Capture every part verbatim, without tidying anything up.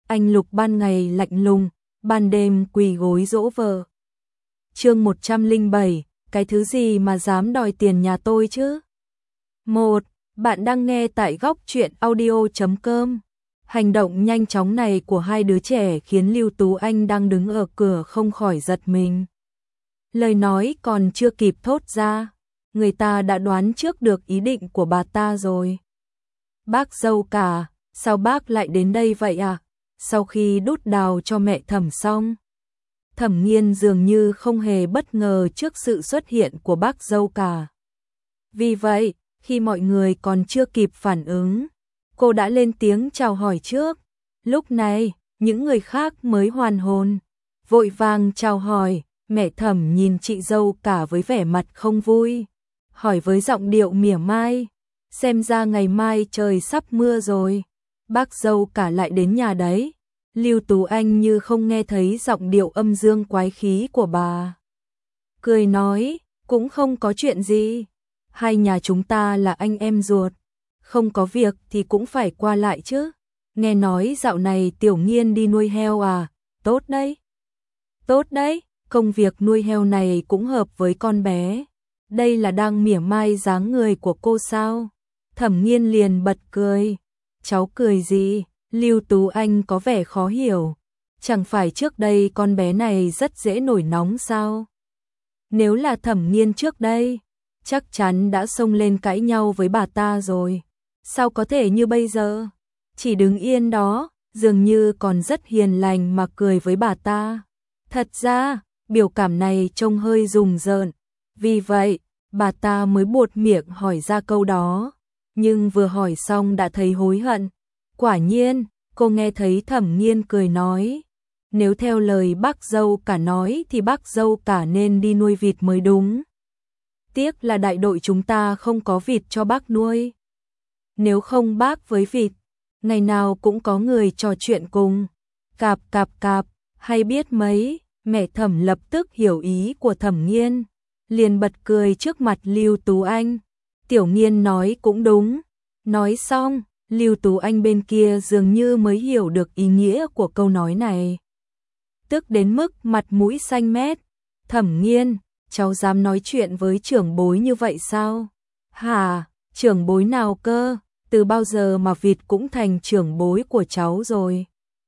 anh Lục ban ngày lạnh lùng, ban đêm quỳ gối dỗ vợ. Chương một trăm lẻ bảy, cái thứ gì mà dám đòi tiền nhà tôi chứ? một. Bạn đang nghe tại góc truyện audio chấm com. Hành động nhanh chóng này của hai đứa trẻ khiến Lưu Tú Anh đang đứng ở cửa không khỏi giật mình. Lời nói còn chưa kịp thốt ra, người ta đã đoán trước được ý định của bà ta rồi. Bác dâu cả, sao bác lại đến đây vậy à? Sau khi đút đào cho mẹ Thẩm xong, Thẩm Nghiên dường như không hề bất ngờ trước sự xuất hiện của bác dâu cả. Vì vậy, khi mọi người còn chưa kịp phản ứng, cô đã lên tiếng chào hỏi trước. Lúc này, những người khác mới hoàn hồn, vội vàng chào hỏi. Mẹ Thẩm nhìn chị dâu cả với vẻ mặt không vui, hỏi với giọng điệu mỉa mai, xem ra ngày mai trời sắp mưa rồi, bác dâu cả lại đến nhà đấy. Lưu Tú Anh như không nghe thấy giọng điệu âm dương quái khí của bà, cười nói, cũng không có chuyện gì, hai nhà chúng ta là anh em ruột, không có việc thì cũng phải qua lại chứ. Nghe nói dạo này Tiểu Nghiên đi nuôi heo à? Tốt đấy, tốt đấy. Công việc nuôi heo này cũng hợp với con bé. Đây là đang mỉa mai dáng người của cô sao? Thẩm Nghiên liền bật cười. Cháu cười gì? Lưu Tú Anh có vẻ khó hiểu. Chẳng phải trước đây con bé này rất dễ nổi nóng sao? Nếu là Thẩm Nghiên trước đây, chắc chắn đã xông lên cãi nhau với bà ta rồi. Sao có thể như bây giờ? Chỉ đứng yên đó, dường như còn rất hiền lành mà cười với bà ta. Thật ra, biểu cảm này trông hơi rùng rợn, vì vậy, bà ta mới buột miệng hỏi ra câu đó, nhưng vừa hỏi xong đã thấy hối hận. Quả nhiên, cô nghe thấy Thẩm Nghiên cười nói, nếu theo lời bác dâu cả nói thì bác dâu cả nên đi nuôi vịt mới đúng. Tiếc là đại đội chúng ta không có vịt cho bác nuôi. Nếu không bác với vịt, ngày nào cũng có người trò chuyện cùng. Cạp cạp cạp, hay biết mấy. Mẹ Thẩm lập tức hiểu ý của Thẩm Nghiên, liền bật cười trước mặt Lưu Tú Anh. Tiểu Nghiên nói cũng đúng. Nói xong, Lưu Tú Anh bên kia dường như mới hiểu được ý nghĩa của câu nói này. Tức đến mức mặt mũi xanh mét. Thẩm Nghiên, cháu dám nói chuyện với trưởng bối như vậy sao? Hả, trưởng bối nào cơ? Từ bao giờ mà vịt cũng thành trưởng bối của cháu rồi?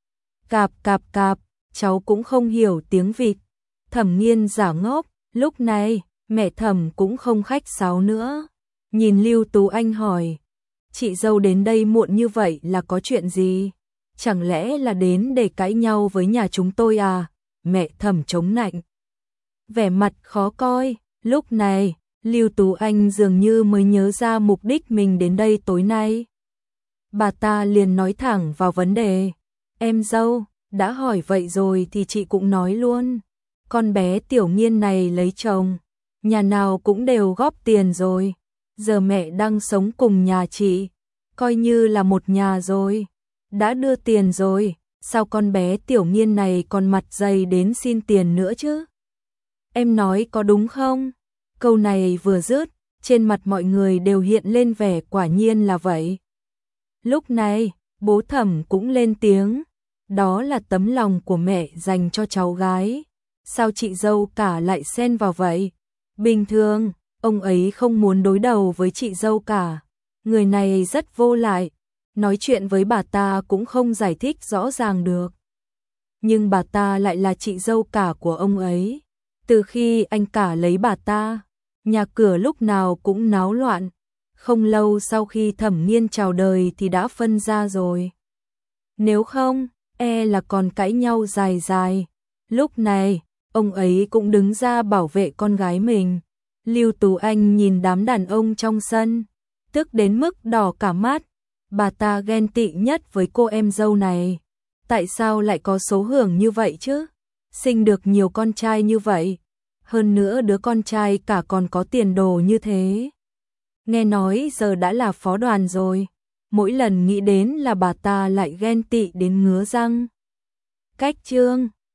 Cạp cạp cạp. Cháu cũng không hiểu tiếng vịt. Thẩm Nghiên giả ngốc, lúc này, mẹ Thẩm cũng không khách sáo nữa. Nhìn Lưu Tú Anh hỏi, chị dâu đến đây muộn như vậy là có chuyện gì? Chẳng lẽ là đến để cãi nhau với nhà chúng tôi à? Mẹ Thẩm chống nạnh, vẻ mặt khó coi. Lúc này, Lưu Tú Anh dường như mới nhớ ra mục đích mình đến đây tối nay. Bà ta liền nói thẳng vào vấn đề. Em dâu, đã hỏi vậy rồi thì chị cũng nói luôn. Con bé Tiểu Nghiên này lấy chồng, nhà nào cũng đều góp tiền rồi. Giờ mẹ đang sống cùng nhà chị, coi như là một nhà rồi. Đã đưa tiền rồi, sao con bé Tiểu Nghiên này còn mặt dày đến xin tiền nữa chứ? Em nói có đúng không? Câu này vừa dứt, trên mặt mọi người đều hiện lên vẻ quả nhiên là vậy. Lúc này, bố Thẩm cũng lên tiếng. Đó là tấm lòng của mẹ dành cho cháu gái. Sao chị dâu cả lại xen vào vậy? Bình thường, ông ấy không muốn đối đầu với chị dâu cả. Người này rất vô lại. Nói chuyện với bà ta cũng không giải thích rõ ràng được. Nhưng bà ta lại là chị dâu cả của ông ấy. Từ khi anh cả lấy bà ta, nhà cửa lúc nào cũng náo loạn. Không lâu sau khi Thẩm Nghiên chào đời thì đã phân ra rồi. Nếu không, e là còn cãi nhau dài dài. Lúc này, ông ấy cũng đứng ra bảo vệ con gái mình. Lưu Tú Anh nhìn đám đàn ông trong sân, tức đến mức đỏ cả mắt. Bà ta ghen tị nhất với cô em dâu này. Tại sao lại có số hưởng như vậy chứ? Sinh được nhiều con trai như vậy. Hơn nữa đứa con trai cả còn có tiền đồ như thế. Nghe nói giờ đã là phó đoàn rồi. Mỗi lần nghĩ đến là bà ta lại ghen tị đến ngứa răng. Cách chương